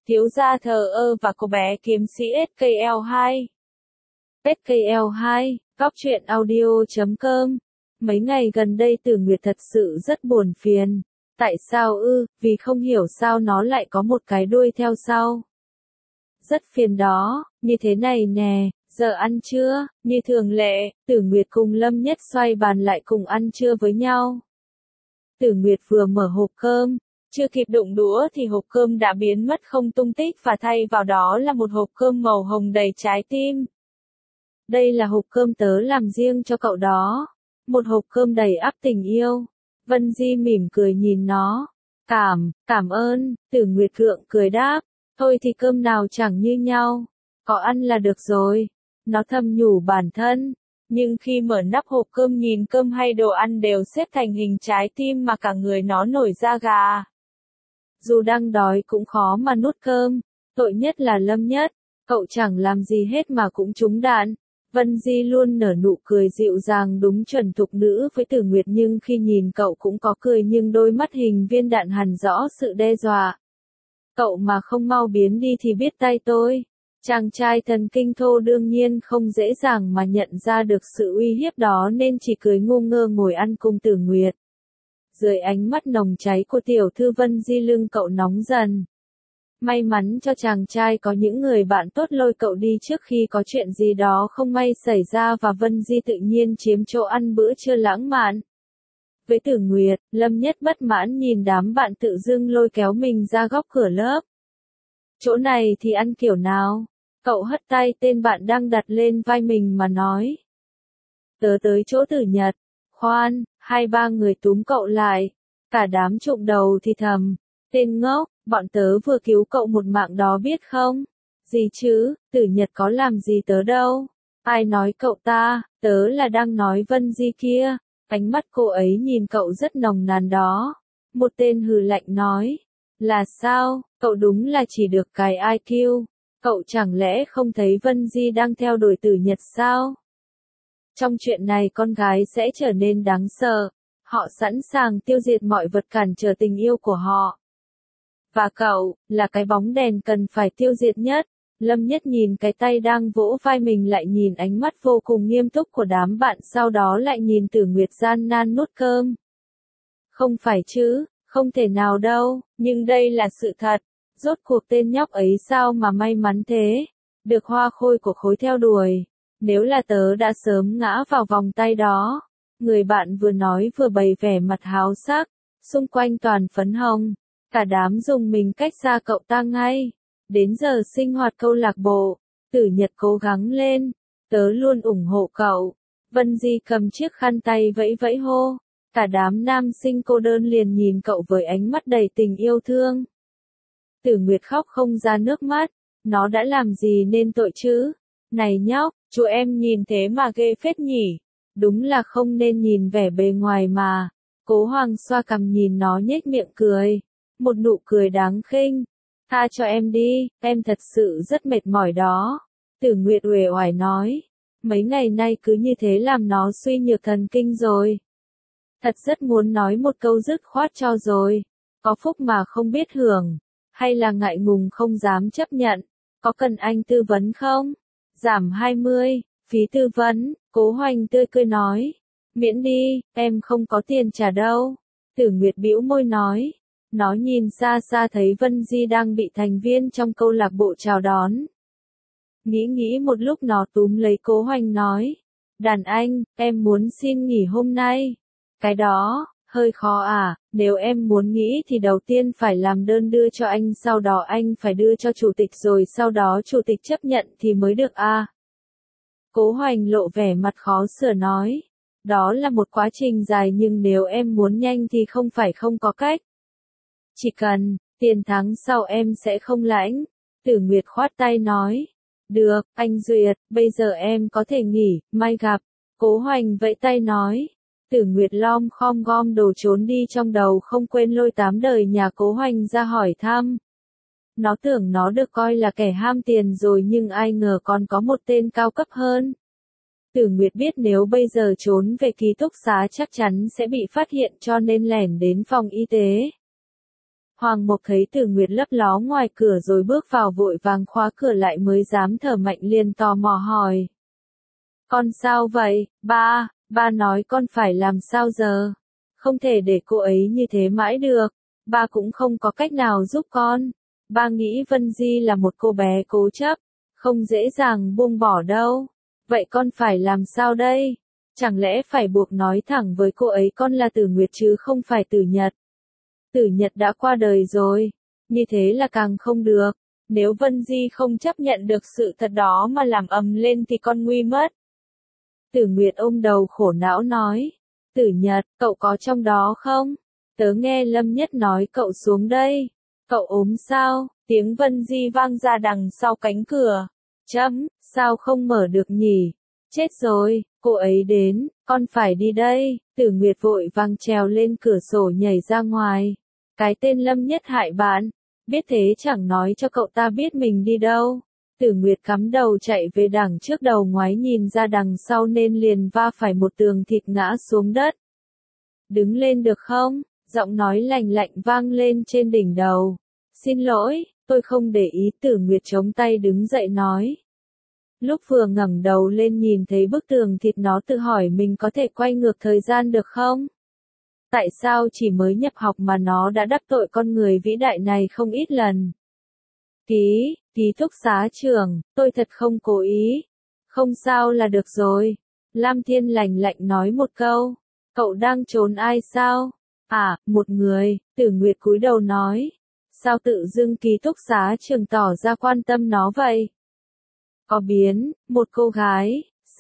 thiếu gia thờ ơ và cô bé kiếm sĩ SKL2. SKL2, góc truyện audio.com. Mấy ngày gần đây Tử Nguyệt thật sự rất buồn phiền. Tại sao ư? Vì không hiểu sao nó lại có một cái đuôi theo sau. Rất phiền đó, như thế này nè, giờ ăn trưa, như thường lệ, Tử Nguyệt cùng Lâm Nhất xoay bàn lại cùng ăn trưa với nhau. Tử Nguyệt vừa mở hộp cơm, chưa kịp đụng đũa thì hộp cơm đã biến mất không tung tích và thay vào đó là một hộp cơm màu hồng đầy trái tim. Đây là hộp cơm tớ làm riêng cho cậu đó. Một hộp cơm đầy ắp tình yêu. Vân Di mỉm cười nhìn nó. Cảm ơn, Tử Nguyệt gượng cười đáp. Thôi thì cơm nào chẳng như nhau. Có ăn là được rồi. Nó thầm nhủ bản thân. Nhưng khi mở nắp hộp cơm nhìn cơm hay đồ ăn đều xếp thành hình trái tim mà cả người nó nổi da gà. Dù đang đói cũng khó mà nuốt cơm. Tội nhất là Lâm Nhất. Cậu chẳng làm gì hết mà cũng trúng đạn. Vân Di luôn nở nụ cười dịu dàng đúng chuẩn thục nữ với Tử Nguyệt, nhưng khi nhìn cậu cũng có cười nhưng đôi mắt hình viên đạn hằn rõ sự đe dọa. Cậu mà không mau biến đi thì biết tay tôi. Chàng trai thần kinh thô đương nhiên không dễ dàng mà nhận ra được sự uy hiếp đó nên chỉ cười ngu ngơ ngồi ăn cùng Tử Nguyệt. Dưới ánh mắt nồng cháy của tiểu thư Vân Di lưng cậu nóng dần. May mắn cho chàng trai có những người bạn tốt lôi cậu đi trước khi có chuyện gì đó không may xảy ra và Vân Di tự nhiên chiếm chỗ ăn bữa trưa lãng mạn. Với Tử Nguyệt, Lâm Nhất bất mãn nhìn đám bạn tự dưng lôi kéo mình ra góc cửa lớp. Chỗ này thì ăn kiểu nào? Cậu hất tay tên bạn đang đặt lên vai mình mà nói. Tớ tới chỗ Tử Nhật. Khoan, 2-3 người túm cậu lại. Cả đám trụm đầu thì thầm. Tên ngốc, bọn tớ vừa cứu cậu một mạng đó biết không? Gì chứ, Tử Nhật có làm gì tớ đâu. Ai nói cậu ta, tớ là đang nói Vân Di kia. Ánh mắt cô ấy nhìn cậu rất nồng nàn đó. Một tên hừ lạnh nói. Là sao, cậu đúng là chỉ được cái IQ. Cậu chẳng lẽ không thấy Vân Di đang theo đuổi Tử Nhật sao? Trong chuyện này con gái sẽ trở nên đáng sợ. Họ sẵn sàng tiêu diệt mọi vật cản trở tình yêu của họ. Và cậu, là cái bóng đèn cần phải tiêu diệt nhất. Lâm Nhất nhìn cái tay đang vỗ vai mình lại nhìn ánh mắt vô cùng nghiêm túc của đám bạn, sau đó lại nhìn Tử Nguyệt gian nan nuốt cơm. Không phải chứ, không thể nào đâu, nhưng đây là sự thật. Rốt cuộc tên nhóc ấy sao mà may mắn thế, được hoa khôi của khối theo đuổi. Nếu là tớ đã sớm ngã vào vòng tay đó. Người bạn vừa nói vừa bày vẻ mặt háo sắc, xung quanh toàn phấn hồng. Cả đám dùng mình cách xa cậu ta ngay. Đến giờ sinh hoạt câu lạc bộ, Tử Nhật cố gắng lên, tớ luôn ủng hộ cậu. Vân Di cầm chiếc khăn tay vẫy vẫy hô. Cả đám nam sinh cô đơn liền nhìn cậu với ánh mắt đầy tình yêu thương. Tử Nguyệt khóc không ra nước mắt. Nó đã làm gì nên tội chứ? Này nhóc, chú em nhìn thế mà ghê phết nhỉ. Đúng là không nên nhìn vẻ bề ngoài mà. Cố Hoàng xoa cằm nhìn nó nhếch miệng cười. Một nụ cười đáng khinh. Tha cho em đi, em thật sự rất mệt mỏi đó. Tử Nguyệt uể oải nói. Mấy ngày nay cứ như thế làm nó suy nhược thần kinh rồi. Thật rất muốn nói một câu dứt khoát cho rồi. Có phúc mà không biết hưởng. Hay là ngại ngùng không dám chấp nhận. Có cần anh tư vấn không? Giảm 20, phí tư vấn, Cố Hoành tươi cười nói. Miễn đi, em không có tiền trả đâu. Tử Nguyệt bĩu môi nói. Nó nhìn xa xa thấy Vân Di đang bị thành viên trong câu lạc bộ chào đón. Nghĩ một lúc nó túm lấy Cố Hoành nói. Đàn anh, em muốn xin nghỉ hôm nay. Cái đó, hơi khó à, nếu em muốn nghỉ thì đầu tiên phải làm đơn đưa cho anh, sau đó anh phải đưa cho chủ tịch rồi sau đó chủ tịch chấp nhận thì mới được à. Cố Hoành lộ vẻ mặt khó xử nói. Đó là một quá trình dài nhưng nếu em muốn nhanh thì không phải không có cách. Chỉ cần, tiền tháng sau em sẽ không lãnh. Tử Nguyệt khoát tay nói. Được, anh duyệt, bây giờ em có thể nghỉ, mai gặp. Cố Hoành vẫy tay nói. Tử Nguyệt lom khom gom đồ trốn đi trong đầu không quên lôi 8 đời nhà Cố Hoành ra hỏi thăm. Nó tưởng nó được coi là kẻ ham tiền rồi nhưng ai ngờ còn có một tên cao cấp hơn. Tử Nguyệt biết nếu bây giờ trốn về ký túc xá chắc chắn sẽ bị phát hiện cho nên lẻn đến phòng y tế. Hoàng Mộc thấy Tử Nguyệt lấp ló ngoài cửa rồi bước vào vội vàng khóa cửa lại mới dám thở mạnh, liền tò mò hỏi. Con sao vậy, ba nói con phải làm sao giờ? Không thể để cô ấy như thế mãi được, ba cũng không có cách nào giúp con. Ba nghĩ Vân Di là một cô bé cố chấp, không dễ dàng buông bỏ đâu. Vậy con phải làm sao đây? Chẳng lẽ phải buộc nói thẳng với cô ấy con là Tử Nguyệt chứ không phải Tử Nhật? Tử Nhật đã qua đời rồi, như thế là càng không được. Nếu Vân Di không chấp nhận được sự thật đó mà làm ầm lên thì con nguy mất. Tử Nguyệt ôm đầu khổ não nói. Tử Nhật, cậu có trong đó không? Tớ nghe Lâm Nhất nói cậu xuống đây. Cậu ốm sao? Tiếng Vân Di vang ra đằng sau cánh cửa. Sao không mở được nhỉ? Chết rồi, cô ấy đến, con phải đi đây. Tử Nguyệt vội vàng trèo lên cửa sổ nhảy ra ngoài. Cái tên Lâm Nhất hại bạn, biết thế chẳng nói cho cậu ta biết mình đi đâu. Tử Nguyệt cắm đầu chạy về đằng trước, đầu ngoái nhìn ra đằng sau nên liền va phải một tường thịt ngã xuống đất. Đứng lên được không? Giọng nói lạnh lạnh vang lên trên đỉnh đầu. Xin lỗi, tôi không để ý. Tử Nguyệt chống tay đứng dậy nói. Lúc vừa ngẩng đầu lên nhìn thấy bức tường thịt, nó tự hỏi mình có thể quay ngược thời gian được không? Tại sao chỉ mới nhập học mà nó đã đắc tội con người vĩ đại này không ít lần? Ký túc xá trưởng, tôi thật không cố ý. Không sao là được rồi. Lam Thiên lạnh lạnh nói một câu. Cậu đang trốn ai sao? À, một người. Tử Nguyệt cúi đầu nói. Sao tự dưng ký túc xá trưởng tỏ ra quan tâm nó vậy? Có biến, một cô gái.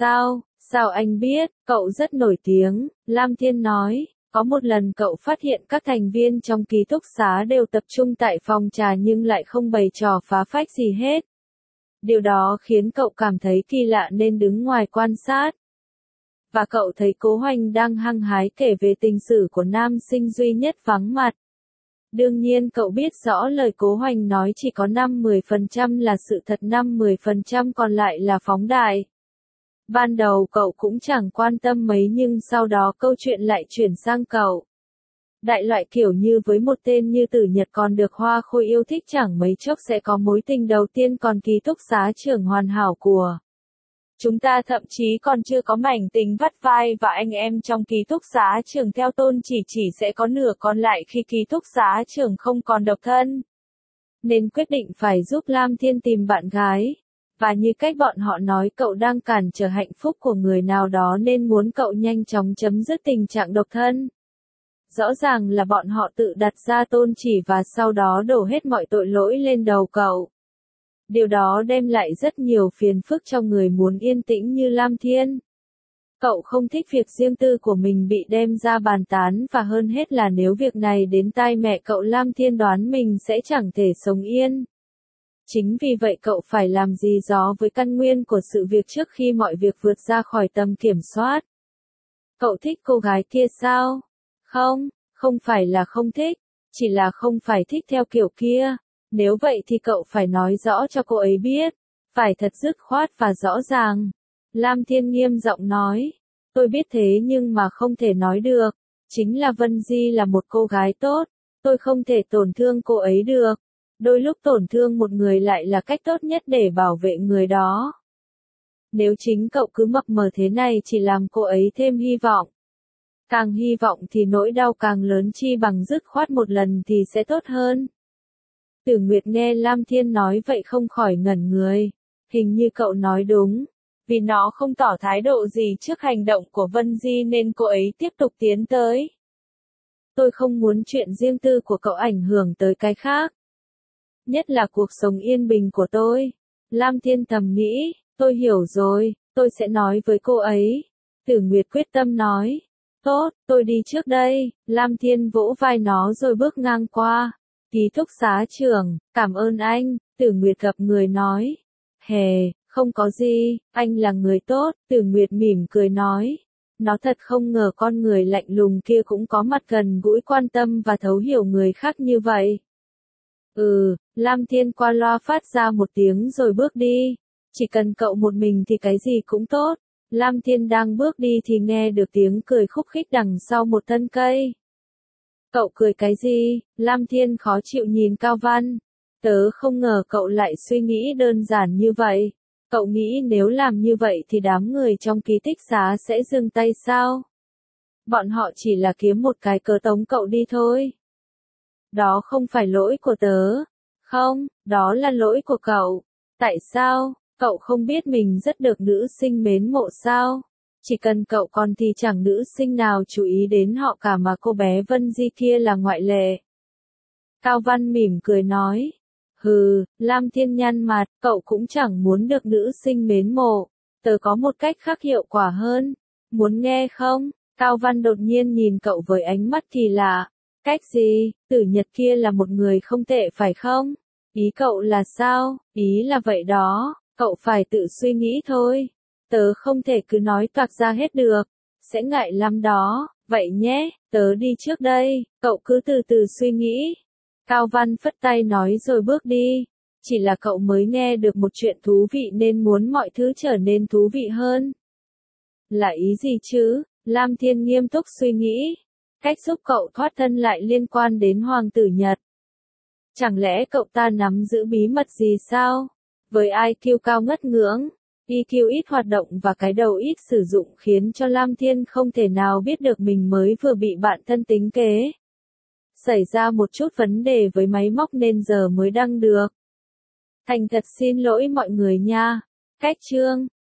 Sao anh biết? Cậu rất nổi tiếng. Lam Thiên nói. Có một lần cậu phát hiện các thành viên trong ký túc xá đều tập trung tại phòng trà nhưng lại không bày trò phá phách gì hết. Điều đó khiến cậu cảm thấy kỳ lạ nên đứng ngoài quan sát. Và cậu thấy Cố Hoành đang hăng hái kể về tình sử của nam sinh duy nhất vắng mặt. Đương nhiên cậu biết rõ lời Cố Hoành nói chỉ có 5-10% là sự thật, 5-10% còn lại là phóng đại. Ban đầu cậu cũng chẳng quan tâm mấy nhưng sau đó câu chuyện lại chuyển sang cậu. Đại loại kiểu như với một tên như Tử Nhật còn được Hoa Khôi yêu thích chẳng mấy chốc sẽ có mối tình đầu tiên, còn ký túc xá trưởng hoàn hảo của chúng ta thậm chí còn chưa có mảnh tình vắt vai và anh em trong ký túc xá trưởng theo Tôn chỉ sẽ có nửa còn lại khi ký túc xá trưởng không còn độc thân. Nên quyết định phải giúp Lam Thiên tìm bạn gái. Và như cách bọn họ nói cậu đang cản trở hạnh phúc của người nào đó nên muốn cậu nhanh chóng chấm dứt tình trạng độc thân. Rõ ràng là bọn họ tự đặt ra Tôn chỉ và sau đó đổ hết mọi tội lỗi lên đầu cậu. Điều đó đem lại rất nhiều phiền phức cho người muốn yên tĩnh như Lam Thiên. Cậu không thích việc riêng tư của mình bị đem ra bàn tán, và hơn hết là nếu việc này đến tai mẹ cậu, Lam Thiên đoán mình sẽ chẳng thể sống yên. Chính vì vậy cậu phải làm gì đó với căn nguyên của sự việc trước khi mọi việc vượt ra khỏi tầm kiểm soát. Cậu thích cô gái kia sao? Không phải là không thích, chỉ là không phải thích theo kiểu kia. Nếu vậy thì cậu phải nói rõ cho cô ấy biết, phải thật dứt khoát và rõ ràng. Lam Thiên nghiêm giọng nói, tôi biết thế nhưng mà không thể nói được. Chính là Vân Di là một cô gái tốt, tôi không thể tổn thương cô ấy được. Đôi lúc tổn thương một người lại là cách tốt nhất để bảo vệ người đó. Nếu chính cậu cứ mập mờ thế này chỉ làm cô ấy thêm hy vọng. Càng hy vọng thì nỗi đau càng lớn, chi bằng dứt khoát một lần thì sẽ tốt hơn. Tử Nguyệt nghe Lam Thiên nói vậy không khỏi ngẩn người. Hình như cậu nói đúng. Vì nó không tỏ thái độ gì trước hành động của Vân Di nên cô ấy tiếp tục tiến tới. Tôi không muốn chuyện riêng tư của cậu ảnh hưởng tới cái khác. Nhất là cuộc sống yên bình của tôi. Lam Thiên thầm nghĩ, tôi hiểu rồi, tôi sẽ nói với cô ấy. Tử Nguyệt quyết tâm nói. Tốt, tôi đi trước đây. Lam Thiên vỗ vai nó rồi bước ngang qua. Ký túc xá trưởng, cảm ơn anh. Tử Nguyệt gặp người nói. Không có gì, anh là người tốt. Tử Nguyệt mỉm cười nói. Nó thật không ngờ con người lạnh lùng kia cũng có mặt gần gũi, quan tâm và thấu hiểu người khác như vậy. Lam Thiên qua loa phát ra một tiếng rồi bước đi. Chỉ cần cậu một mình thì cái gì cũng tốt. Lam Thiên đang bước đi thì nghe được tiếng cười khúc khích đằng sau một thân cây. Cậu cười cái gì? Lam Thiên khó chịu nhìn Cao Văn. Tớ không ngờ cậu lại suy nghĩ đơn giản như vậy. Cậu nghĩ nếu làm như vậy thì đám người trong ký túc xá sẽ dừng tay sao? Bọn họ chỉ là kiếm một cái cớ tống cậu đi thôi. Đó không phải lỗi của tớ. Không, đó là lỗi của cậu. Tại sao? Cậu không biết mình rất được nữ sinh mến mộ sao? Chỉ cần cậu còn thì chẳng nữ sinh nào chú ý đến họ cả mà cô bé Vân Di kia là ngoại lệ. Cao Văn mỉm cười nói. Hừ, Lam Thiên nhăn mặt, cậu cũng chẳng muốn được nữ sinh mến mộ. Tớ có một cách khác hiệu quả hơn. Muốn nghe không? Cao Văn đột nhiên nhìn cậu với ánh mắt kỳ lạ. Cách gì? Tử Nhật kia là một người không tệ phải không? Ý cậu là sao? Ý là vậy đó, cậu phải tự suy nghĩ thôi. Tớ không thể cứ nói toạc ra hết được. Sẽ ngại lắm đó. Vậy nhé, tớ đi trước đây, cậu cứ từ từ suy nghĩ. Cao Văn phất tay nói rồi bước đi. Chỉ là cậu mới nghe được một chuyện thú vị nên muốn mọi thứ trở nên thú vị hơn. Là ý gì chứ? Lam Thiên nghiêm túc suy nghĩ. Cách giúp cậu thoát thân lại liên quan đến Hoàng tử Nhật. Chẳng lẽ cậu ta nắm giữ bí mật gì sao? Với IQ cao ngất ngưỡng, EQ ít hoạt động và cái đầu ít sử dụng khiến cho Lam Thiên không thể nào biết được mình mới vừa bị bạn thân tính kế. Xảy ra một chút vấn đề với máy móc nên giờ mới đăng được. Thành thật xin lỗi mọi người nha. Cách chương